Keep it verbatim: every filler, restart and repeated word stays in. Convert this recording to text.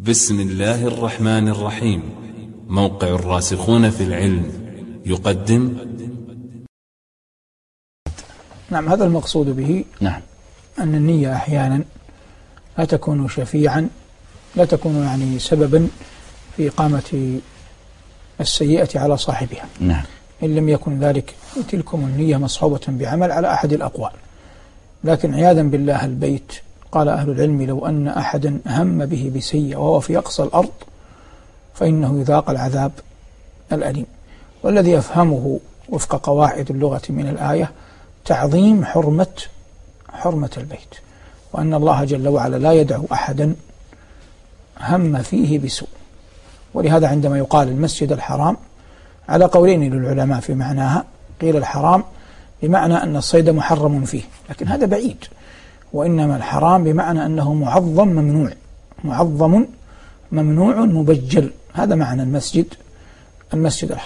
بسم الله الرحمن الرحيم. موقع الراسخون في العلم يقدم. نعم، هذا المقصود به. نعم. أن النية أحيانا لا تكون شفيعا، لا تكون يعني سببا في إقامة السيئة على صاحبها. نعم. إن لم يكن ذلك تلكم النية مصحوبة بعمل على أحد الأقوال. لكن عياذا بالله البيت، قال أهل العلم: لو أن أحدا هم به بسيئة وهو في أقصى الأرض فإنه يذاق العذاب الأليم. والذي يفهمه وفق قواعد اللغة من الآية تعظيم حرمة حرمة البيت، وأن الله جل وعلا لا يدعو أحدا هم فيه بسوء. ولهذا عندما يقال المسجد الحرام على قولين للعلماء في معناها، قيل الحرام بمعنى أن الصيد محرم فيه، لكن هذا بعيد، وإنما الحرام بمعنى أنه معظم ممنوع، معظم ممنوع مبجل. هذا معنى المسجد المسجد الحرام.